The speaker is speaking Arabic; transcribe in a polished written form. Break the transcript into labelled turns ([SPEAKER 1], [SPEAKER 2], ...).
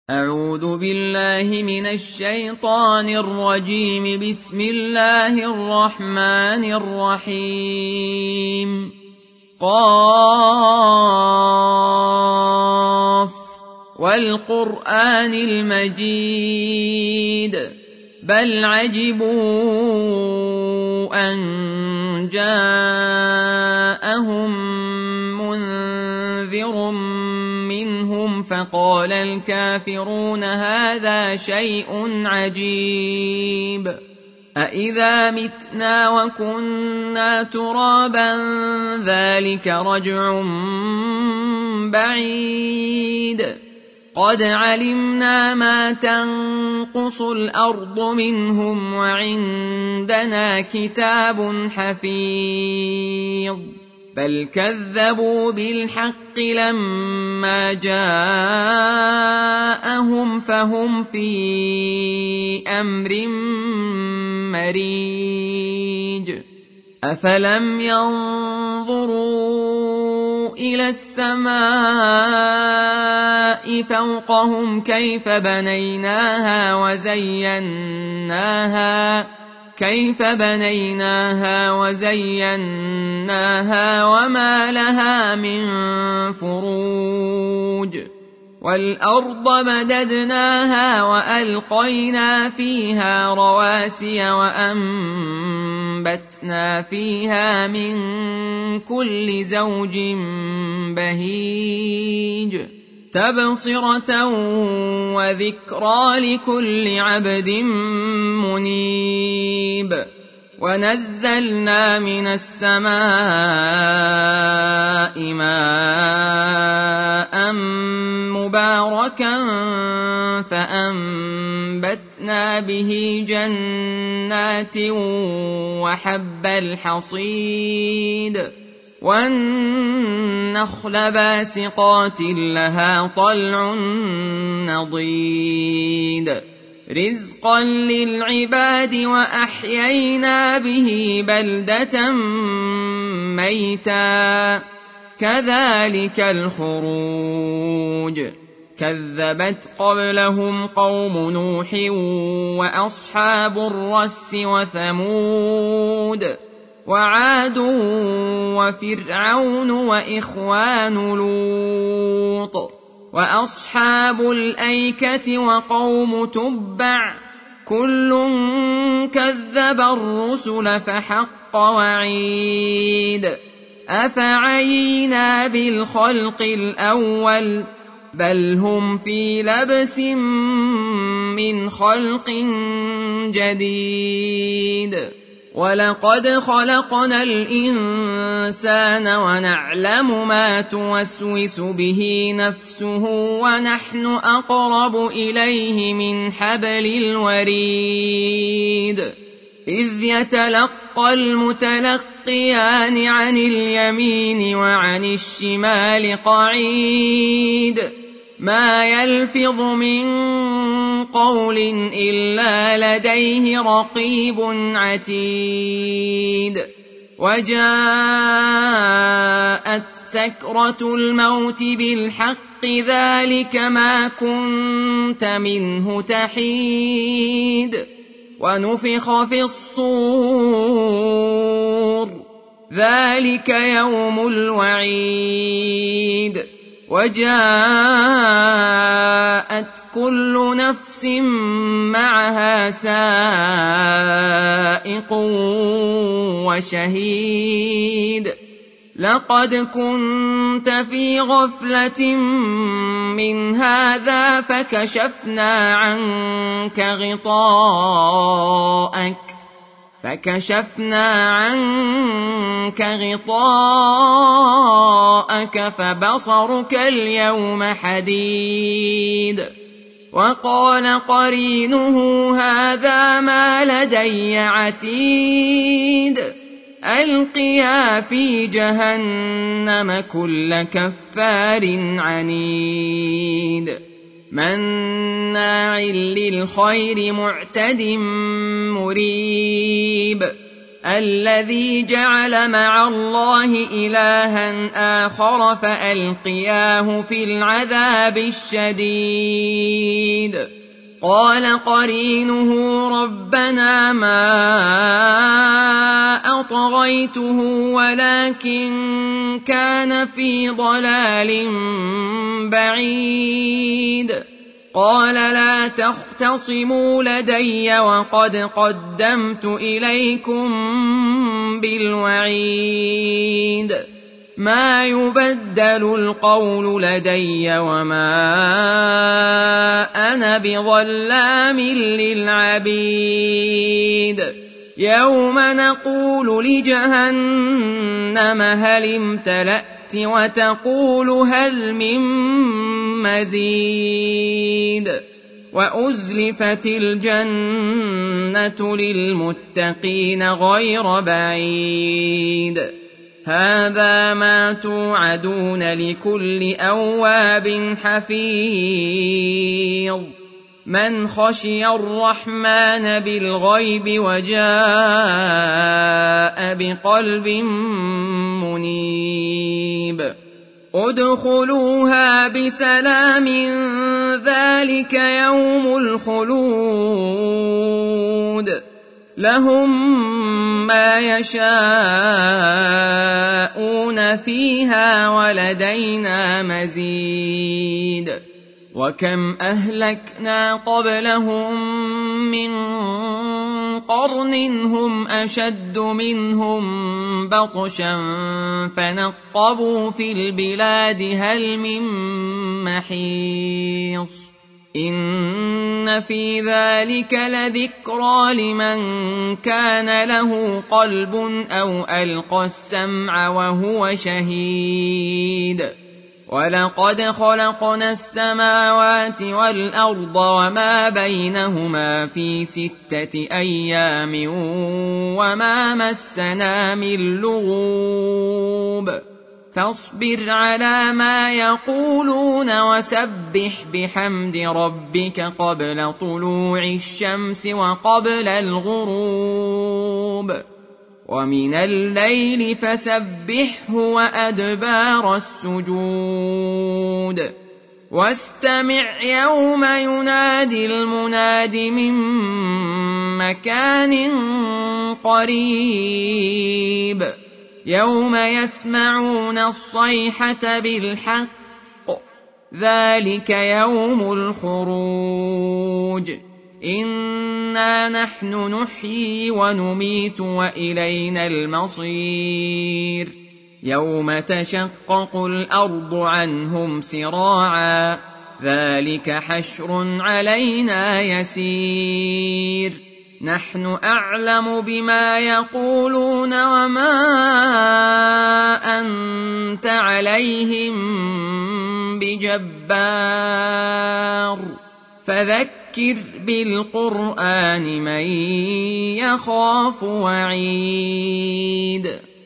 [SPEAKER 1] أعوذ بالله من الشيطان الرجيم. بسم الله الرحمن الرحيم. قاف والقرآن المجيد بل عجبوا أن جاءهم منذر منهم فقال الكافرون هذا شيء عجيب أإذا متنا وكنا ترابا ذلك رجع بعيد قد علمنا ما تنقص الأرض منهم وعندنا كتاب حفيظ بل كذبوا بالحق لما جاءهم فهم في أمر مريج أفلم ينظروا إلى السماء فوقهم كيف بنيناها وزيناها وما لها من فروج والأرض مددناها وألقينا فيها رواسي وأنبتنا فيها من كل زوج بهيج تبصرة وذكرى لكل عبد منيب ونزلنا من السماء ماء مباركا فأنبتنا به جنات وحب الحصيد والنخل باسقات لها طلع نضيد رزقا للعباد وأحيينا به بلدة ميتا كذلك الخروج كذبت قبلهم قوم نوح وأصحاب الرس وثمود وعاد وفرعون وإخوان لوط وأصحاب الأيكة وقوم تبع كل كذب الرسل فحق وعيد أفعينا بالخلق الأول بل هم في لبس من خلق جديد ولقد خلقنا الإنسان ونعلم ما توسوس به نفسه ونحن أقرب إليه من حبل الوريد إذ يتلقى المتلقيان عن اليمين وعن الشمال قعيد ما يلفظ من قول إلا لديه رقيب عتيد وجاءت سكرة الموت بالحق ذلك ما كنت منه تحيد ونفخ في الصور ذلك يوم الوعيد وجاءت كل نفس معها سائق وشهيد لقد كنت في غفلة من هذا فكشفنا عنك غطاءك فبصرك اليوم حديد وقال قرينه هذا ما لدي عتيد ألقيا في جهنم كل كفار عنيد مناع للخير معتد مريب الذي جعل مع الله إلها آخر فألقياه في العذاب الشديد قال قرينه ربنا ما أطغيته ولكن كان في ضلال بعيد. قال لا تختصموا لدي وقد قدمت إليكم بالوعيد. ما يبدل القول لدي وما أنا بظلام للعبيد. يوم نقول لجهنم هل امتلأت وتقول هل من مزيد. وأزلفت الجنة للمتقين غير بعيد. هذا ما توعدون لكل أواب حفيظ. من خشي الرحمن بالغيب وجاء بقلب منيب. ادخلوها بسلام ذلك يوم الخلود. لهم ما يشاءون فيها ولدينا مزيد. وكم أهلكنا قبلهم من قرن هم أشد منهم بطشا فنقبوا في البلاد هل من محيص. إن في ذلك لذكرى لمن كان له قلب أو ألقى السمع وهو شهيد. ولقد خلقنا السماوات والأرض وما بينهما في 6 أيام وما مسنا من لغوب. فاصبر على ما يقولون وسبح بحمد ربك قبل طلوع الشمس وقبل الغروب. ومن الليل فسبحه وأدبار السجود. واستمع يوم ينادي المناد من مكان قريب. يوم يسمعون الصيحة بالحق ذلك يوم الخروج. إنا نحن نحيي ونميت وإلينا المصير. يوم تشقق الأرض عنهم سراعا ذلك حشر علينا يسير. نحن أعلم بما يقولون وما أنت عليهم بجبار. فذكر بالقرآن من يخاف وعيد.